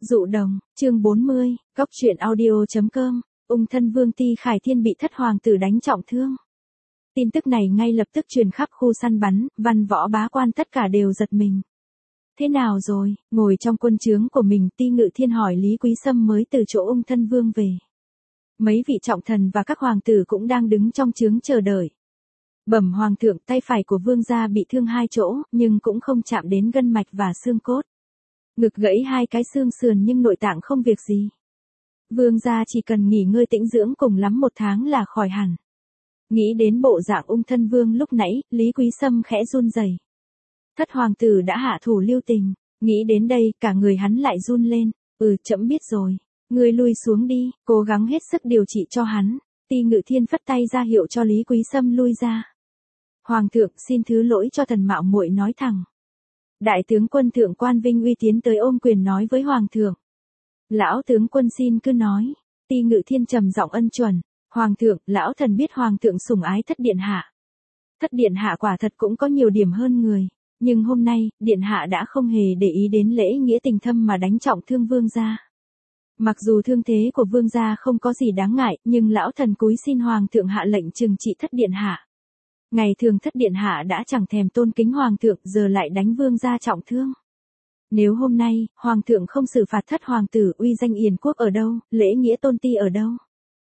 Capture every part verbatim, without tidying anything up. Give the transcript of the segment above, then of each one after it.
Dụ đồng, chương bốn mươi, Cóc truyện audio.com, ung thân Vương Ti Khải Thiên bị thất hoàng tử đánh trọng thương. Tin tức này ngay lập tức truyền khắp khu săn bắn, văn võ bá quan tất cả đều giật mình. Thế nào rồi, ngồi trong quân trướng của mình Ti Ngự Thiên hỏi Lý Quý Sâm mới từ chỗ ung thân vương về. Mấy vị trọng thần và các hoàng tử cũng đang đứng trong trướng chờ đợi. Bẩm hoàng thượng, tay phải của vương gia bị thương hai chỗ, nhưng cũng không chạm đến gân mạch và xương cốt. Ngực gãy hai cái xương sườn nhưng nội tạng không việc gì. Vương gia chỉ cần nghỉ ngơi tĩnh dưỡng cùng lắm một tháng là khỏi hẳn. Nghĩ đến bộ dạng ung thân vương lúc nãy, Lý Quý Sâm khẽ run rẩy. Thất hoàng tử đã hạ thủ lưu tình, nghĩ đến đây cả người hắn lại run lên. Ừ, trẫm biết rồi, ngươi lui xuống đi, cố gắng hết sức điều trị cho hắn. Ti Ngự Thiên phất tay ra hiệu cho Lý Quý Sâm lui ra. Hoàng thượng, xin thứ lỗi cho thần mạo muội nói thẳng. Đại tướng quân Thượng Quan Vinh Uy tiến tới ôm quyền nói với hoàng thượng. Lão tướng quân xin cứ nói. Ti Ngự Thiên trầm giọng ân chuẩn. Hoàng thượng, lão thần biết hoàng thượng sủng ái thất điện hạ. Thất điện hạ quả thật cũng có nhiều điểm hơn người, nhưng hôm nay, điện hạ đã không hề để ý đến lễ nghĩa tình thâm mà đánh trọng thương vương gia. Mặc dù thương thế của vương gia không có gì đáng ngại, nhưng lão thần cúi xin hoàng thượng hạ lệnh trừng trị thất điện hạ. Ngày thường thất điện hạ đã chẳng thèm tôn kính hoàng thượng, giờ lại đánh vương gia trọng thương. Nếu hôm nay, hoàng thượng không xử phạt thất hoàng tử, uy danh yền quốc ở đâu, lễ nghĩa tôn ti ở đâu?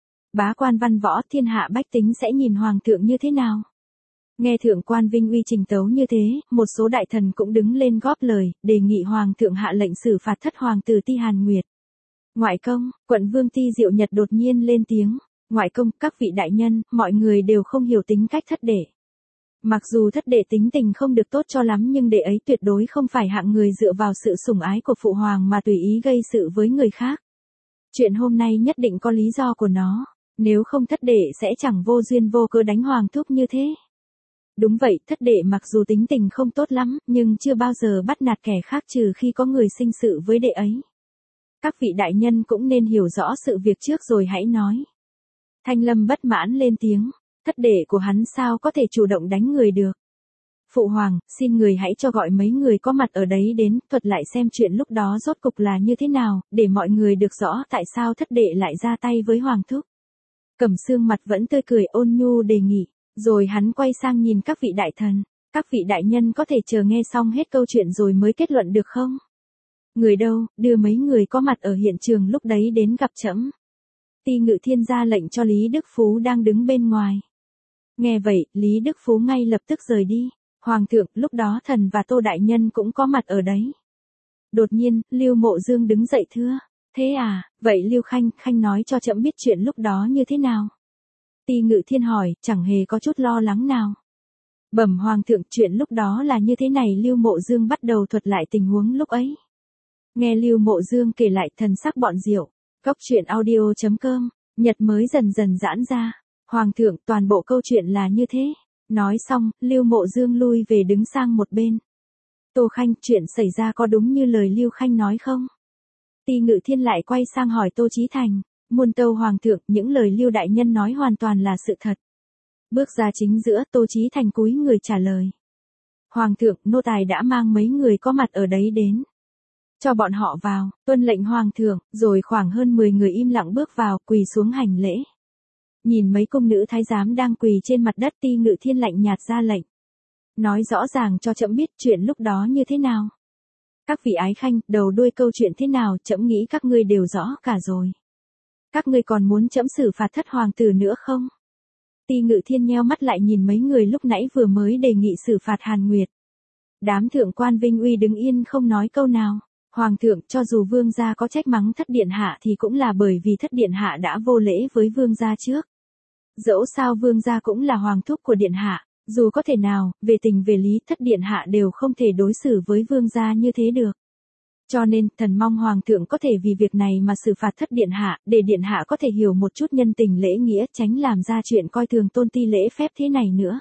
Bá quan văn võ thiên hạ bách tính sẽ nhìn hoàng thượng như thế nào? Nghe Thượng Quan Vinh Uy trình tấu như thế, một số đại thần cũng đứng lên góp lời, đề nghị hoàng thượng hạ lệnh xử phạt thất hoàng tử Ti Hàn Nguyệt. Ngoại công, quận vương Ti Diệu Nhật đột nhiên lên tiếng. Ngoại công, các vị đại nhân, mọi người đều không hiểu tính cách thất đệ. Mặc dù thất đệ tính tình không được tốt cho lắm nhưng đệ ấy tuyệt đối không phải hạng người dựa vào sự sủng ái của phụ hoàng mà tùy ý gây sự với người khác. Chuyện hôm nay nhất định có lý do của nó, nếu không thất đệ sẽ chẳng vô duyên vô cớ đánh hoàng thúc như thế. Đúng vậy, thất đệ mặc dù tính tình không tốt lắm, nhưng chưa bao giờ bắt nạt kẻ khác trừ khi có người sinh sự với đệ ấy. Các vị đại nhân cũng nên hiểu rõ sự việc trước rồi hãy nói. Thanh Lâm bất mãn lên tiếng. Thất đệ của hắn sao có thể chủ động đánh người được. Phụ hoàng, xin người hãy cho gọi mấy người có mặt ở đấy đến, thuật lại xem chuyện lúc đó rốt cục là như thế nào, để mọi người được rõ tại sao thất đệ lại ra tay với hoàng thúc. Cẩm Sương mặt vẫn tươi cười ôn nhu đề nghị, rồi hắn quay sang nhìn các vị đại thần. Các vị đại nhân có thể chờ nghe xong hết câu chuyện rồi mới kết luận được không? Người đâu, đưa mấy người có mặt ở hiện trường lúc đấy đến gặp trẫm. Ti Ngự Thiên ra lệnh cho Lý Đức Phú đang đứng bên ngoài. Nghe vậy, Lý Đức Phú ngay lập tức rời đi. Hoàng thượng, lúc đó thần và Tô Đại Nhân cũng có mặt ở đấy. Đột nhiên, Lưu Mộ Dương đứng dậy thưa. Thế à, vậy Lưu Khanh, Khanh nói cho trẫm biết chuyện lúc đó như thế nào? Ti Ngự Thiên hỏi, chẳng hề có chút lo lắng nào. Bẩm hoàng thượng, chuyện lúc đó là như thế này. Lưu Mộ Dương bắt đầu thuật lại tình huống lúc ấy. Nghe Lưu Mộ Dương kể lại, thần sắc bọn Diệu. Cóc truyện audio.com, nhật mới dần dần giãn ra. Hoàng thượng, toàn bộ câu chuyện là như thế. Nói xong, Lưu Mộ Dương lui về đứng sang một bên. Tô Khanh, chuyện xảy ra có đúng như lời Lưu Khanh nói không? Ti Ngự Thiên lại quay sang hỏi Tô Chí Thành. Muôn tâu hoàng thượng, những lời Lưu đại nhân nói hoàn toàn là sự thật. Bước ra chính giữa, Tô Chí Thành cúi người trả lời. Hoàng thượng, nô tài đã mang mấy người có mặt ở đấy đến. Cho bọn họ vào, tuân lệnh hoàng thượng, rồi khoảng hơn mười người im lặng bước vào, quỳ xuống hành lễ. Nhìn mấy cung nữ thái giám đang quỳ trên mặt đất, Ti Ngự Thiên lạnh nhạt ra lệnh. Nói rõ ràng cho trẫm biết chuyện lúc đó như thế nào. Các vị ái khanh, đầu đuôi câu chuyện thế nào, trẫm nghĩ các ngươi đều rõ cả rồi. Các ngươi còn muốn trẫm xử phạt thất hoàng tử nữa không? Ti Ngự Thiên nheo mắt lại nhìn mấy người lúc nãy vừa mới đề nghị xử phạt Hàn Nguyệt. Đám Thượng Quan Vinh Uy đứng yên không nói câu nào. Hoàng thượng, cho dù vương gia có trách mắng thất điện hạ thì cũng là bởi vì thất điện hạ đã vô lễ với vương gia trước. Dẫu sao vương gia cũng là hoàng thúc của điện hạ, dù có thể nào, về tình về lý thất điện hạ đều không thể đối xử với vương gia như thế được. Cho nên, thần mong hoàng thượng có thể vì việc này mà xử phạt thất điện hạ, để điện hạ có thể hiểu một chút nhân tình lễ nghĩa, tránh làm ra chuyện coi thường tôn ti lễ phép thế này nữa.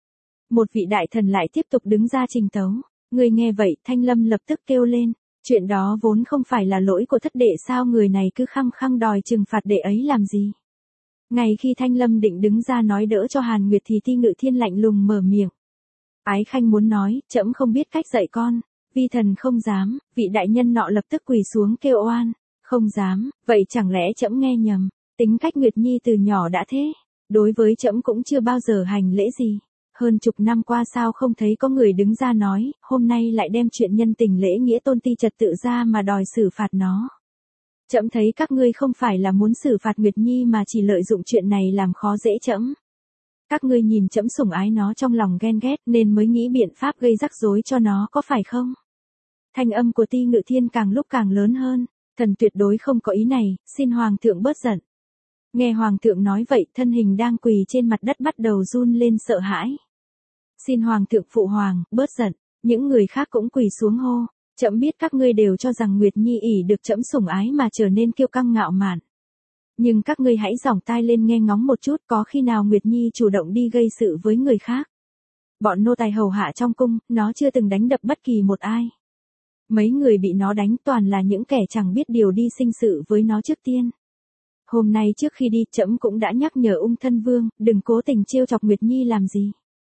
Một vị đại thần lại tiếp tục đứng ra trình tấu. Người nghe vậy, Thanh Lâm lập tức kêu lên. Chuyện đó vốn không phải là lỗi của thất đệ, sao người này cứ khăng khăng đòi trừng phạt đệ ấy làm gì? Ngay khi Thanh Lâm định đứng ra nói đỡ cho Hàn Nguyệt thì Ti Ngự Thiên lạnh lùng mở miệng. Ái khanh muốn nói, trẫm không biết cách dạy con, Vi thần không dám, vị đại nhân nọ lập tức quỳ xuống kêu oan. Không dám, vậy chẳng lẽ trẫm nghe nhầm, tính cách Nguyệt Nhi từ nhỏ đã thế, đối với trẫm cũng chưa bao giờ hành lễ gì. Hơn chục năm qua sao không thấy có người đứng ra nói, hôm nay lại đem chuyện nhân tình lễ nghĩa tôn ti trật tự ra mà đòi xử phạt nó. Trẫm thấy các ngươi không phải là muốn xử phạt Nguyệt Nhi mà chỉ lợi dụng chuyện này làm khó dễ trẫm. Các ngươi nhìn trẫm sủng ái nó trong lòng ghen ghét nên mới nghĩ biện pháp gây rắc rối cho nó có phải không? Thanh âm của Ti Ngự Thiên càng lúc càng lớn hơn, thần tuyệt đối không có ý này, xin hoàng thượng bớt giận. Nghe hoàng thượng nói vậy, thân hình đang quỳ trên mặt đất bắt đầu run lên sợ hãi. Xin hoàng thượng phụ hoàng, bớt giận, những người khác cũng quỳ xuống hô, trẫm biết các ngươi đều cho rằng Nguyệt Nhi ỷ được trẫm sủng ái mà trở nên kiêu căng ngạo mạn. Nhưng các ngươi hãy giỏng tai lên nghe ngóng một chút, có khi nào Nguyệt Nhi chủ động đi gây sự với người khác. Bọn nô tài hầu hạ trong cung, nó chưa từng đánh đập bất kỳ một ai. Mấy người bị nó đánh toàn là những kẻ chẳng biết điều đi sinh sự với nó trước tiên. Hôm nay trước khi đi, trẫm cũng đã nhắc nhở Ung Thân Vương, đừng cố tình trêu chọc Nguyệt Nhi làm gì.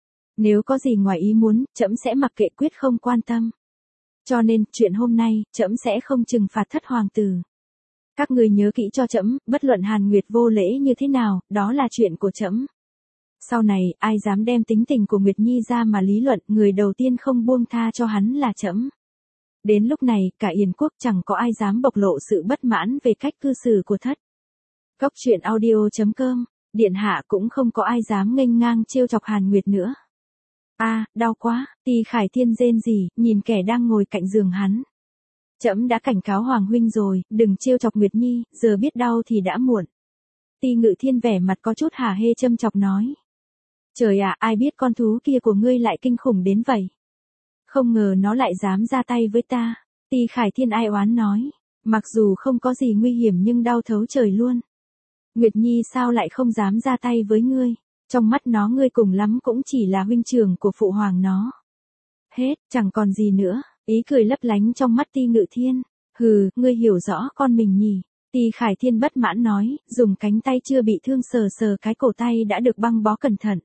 Nếu có gì ngoài ý muốn, trẫm sẽ mặc kệ quyết không quan tâm. Cho nên, chuyện hôm nay, trẫm sẽ không trừng phạt thất hoàng tử. Các người nhớ kỹ cho trẫm, bất luận Hàn Nguyệt vô lễ như thế nào, đó là chuyện của trẫm. Sau này, ai dám đem tính tình của Nguyệt Nhi ra mà lý luận, người đầu tiên không buông tha cho hắn là trẫm. Đến lúc này, cả Yến quốc chẳng có ai dám bộc lộ sự bất mãn về cách cư xử của thất. Góc truyện audio chấm com, điện hạ cũng không có ai dám nghênh ngang trêu chọc Hàn Nguyệt nữa. A, à, đau quá, Ti Khải Thiên rên rỉ, nhìn kẻ đang ngồi cạnh giường hắn. Trẫm đã cảnh cáo Hoàng huynh rồi, đừng trêu chọc Nguyệt Nhi, giờ biết đau thì đã muộn. Ti Ngự Thiên vẻ mặt có chút hả hê châm chọc nói. Trời ạ, ai biết con thú kia của ngươi lại kinh khủng đến vậy. Không ngờ nó lại dám ra tay với ta. Ti Khải Thiên ai oán nói. Mặc dù không có gì nguy hiểm nhưng đau thấu trời luôn. Nguyệt Nhi sao lại không dám ra tay với ngươi. Trong mắt nó ngươi cùng lắm cũng chỉ là huynh trưởng của phụ hoàng nó. Hết, chẳng còn gì nữa. Ý cười lấp lánh trong mắt Ti Ngự Thiên. Hừ, ngươi hiểu rõ con mình nhỉ. Ti Khải Thiên bất mãn nói, dùng cánh tay chưa bị thương sờ sờ cái cổ tay đã được băng bó cẩn thận.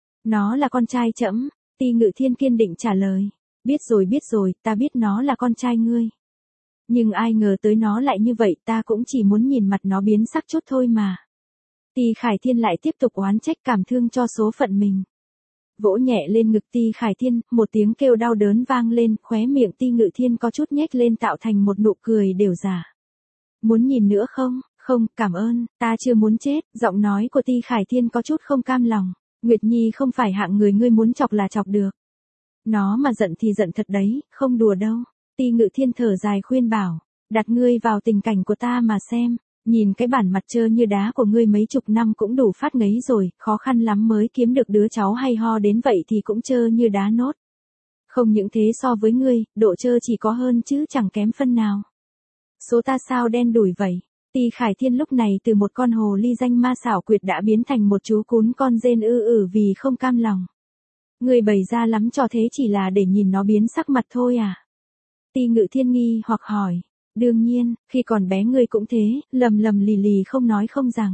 Nó là con trai trẫm. Ti Ngự Thiên kiên định trả lời. Biết rồi biết rồi, ta biết nó là con trai ngươi. Nhưng ai ngờ tới nó lại như vậy, ta cũng chỉ muốn nhìn mặt nó biến sắc chút thôi mà. Ti Khải Thiên lại tiếp tục oán trách cảm thương cho số phận mình. Vỗ nhẹ lên ngực Ti Khải Thiên, một tiếng kêu đau đớn vang lên, khóe miệng Ti Ngự Thiên có chút nhếch lên tạo thành một nụ cười đều giả. Muốn nhìn nữa không? Không, cảm ơn, ta chưa muốn chết, giọng nói của Ti Khải Thiên có chút không cam lòng. Nguyệt Nhi không phải hạng người ngươi muốn chọc là chọc được. Nó mà giận thì giận thật đấy, không đùa đâu. Ti Ngự Thiên thở dài khuyên bảo, đặt ngươi vào tình cảnh của ta mà xem, nhìn cái bản mặt trơ như đá của ngươi mấy chục năm cũng đủ phát ngấy rồi, khó khăn lắm mới kiếm được đứa cháu hay ho đến vậy thì cũng trơ như đá nốt. Không những thế so với ngươi, độ trơ chỉ có hơn chứ chẳng kém phân nào. Số ta sao đen đủi vậy? Ti Khải Thiên lúc này từ một con hồ ly danh ma xảo quyệt đã biến thành một chú cún con rên ư ử vì không cam lòng. Ngươi bày ra lắm cho thế chỉ là để nhìn nó biến sắc mặt thôi à? Ti Ngự Thiên nghi hoặc hỏi. Đương nhiên, khi còn bé ngươi cũng thế, lầm lầm lì lì không nói không rằng.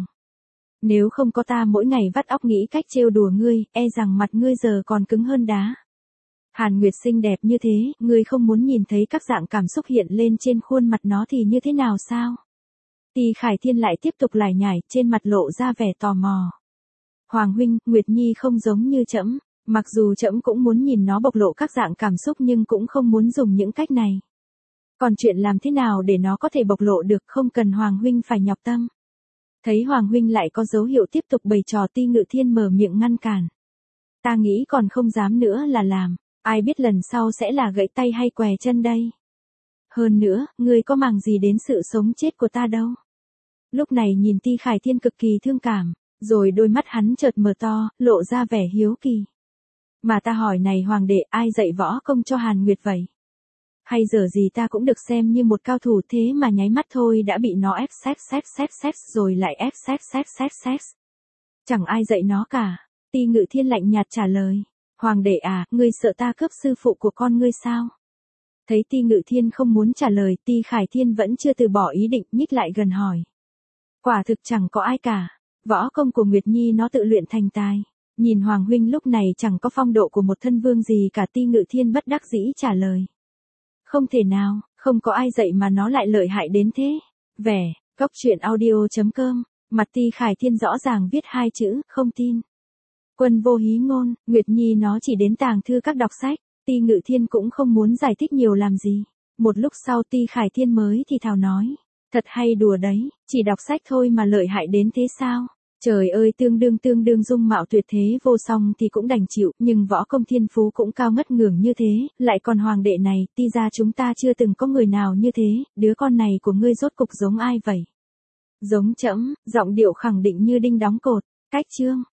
Nếu không có ta mỗi ngày vắt óc nghĩ cách trêu đùa ngươi, e rằng mặt ngươi giờ còn cứng hơn đá. Hàn Nguyệt xinh đẹp như thế, ngươi không muốn nhìn thấy các dạng cảm xúc hiện lên trên khuôn mặt nó thì như thế nào sao? Ti Khải Thiên lại tiếp tục lải nhải, trên mặt lộ ra vẻ tò mò. Hoàng huynh, Nguyệt Nhi không giống như trẫm, mặc dù trẫm cũng muốn nhìn nó bộc lộ các dạng cảm xúc nhưng cũng không muốn dùng những cách này. Còn chuyện làm thế nào để nó có thể bộc lộ được không cần Hoàng huynh phải nhọc tâm. Thấy Hoàng huynh lại có dấu hiệu tiếp tục bày trò, Ti Ngự Thiên mở miệng ngăn cản. Ta nghĩ còn không dám nữa là làm, ai biết lần sau sẽ là gãy tay hay què chân đây. Hơn nữa, ngươi có màng gì đến sự sống chết của ta đâu. Lúc này nhìn Ti Khải Thiên cực kỳ thương cảm, rồi đôi mắt hắn chợt mở to, lộ ra vẻ hiếu kỳ. Mà ta hỏi này hoàng đệ, ai dạy võ công cho Hàn Nguyệt vậy? Hay giờ gì ta cũng được xem như một cao thủ thế mà nháy mắt thôi đã bị nó ép xét xét xét xét rồi lại ép xét xét xét xét. Chẳng ai dạy nó cả. Ti Ngự Thiên lạnh nhạt trả lời. Hoàng đệ à, ngươi sợ ta cướp sư phụ của con ngươi sao? Thấy Ti Ngự Thiên không muốn trả lời, Ti Khải Thiên vẫn chưa từ bỏ ý định, nhích lại gần hỏi. Quả thực chẳng có ai cả. Võ công của Nguyệt Nhi nó tự luyện thành tài. Nhìn Hoàng huynh lúc này chẳng có phong độ của một thân vương gì cả, Ti Ngự Thiên bất đắc dĩ trả lời. Không thể nào, không có ai dạy mà nó lại lợi hại đến thế. Vẻ, cóc truyện audio.com, mặt Ti Khải Thiên rõ ràng viết hai chữ, không tin. Quân vô hí ngôn, Nguyệt Nhi nó chỉ đến tàng thư các đọc sách, Ti Ngự Thiên cũng không muốn giải thích nhiều làm gì. Một lúc sau Ti Khải Thiên mới thì thào nói, thật hay đùa đấy, chỉ đọc sách thôi mà lợi hại đến thế sao? Trời ơi, tương đương tương đương dung mạo tuyệt thế vô song thì cũng đành chịu, nhưng võ công thiên phú cũng cao ngất ngưởng như thế, lại còn hoàng đệ này, Ti ra chúng ta chưa từng có người nào như thế, đứa con này của ngươi rốt cục giống ai vậy? Giống trẫm, giọng điệu khẳng định như đinh đóng cột. Cách chương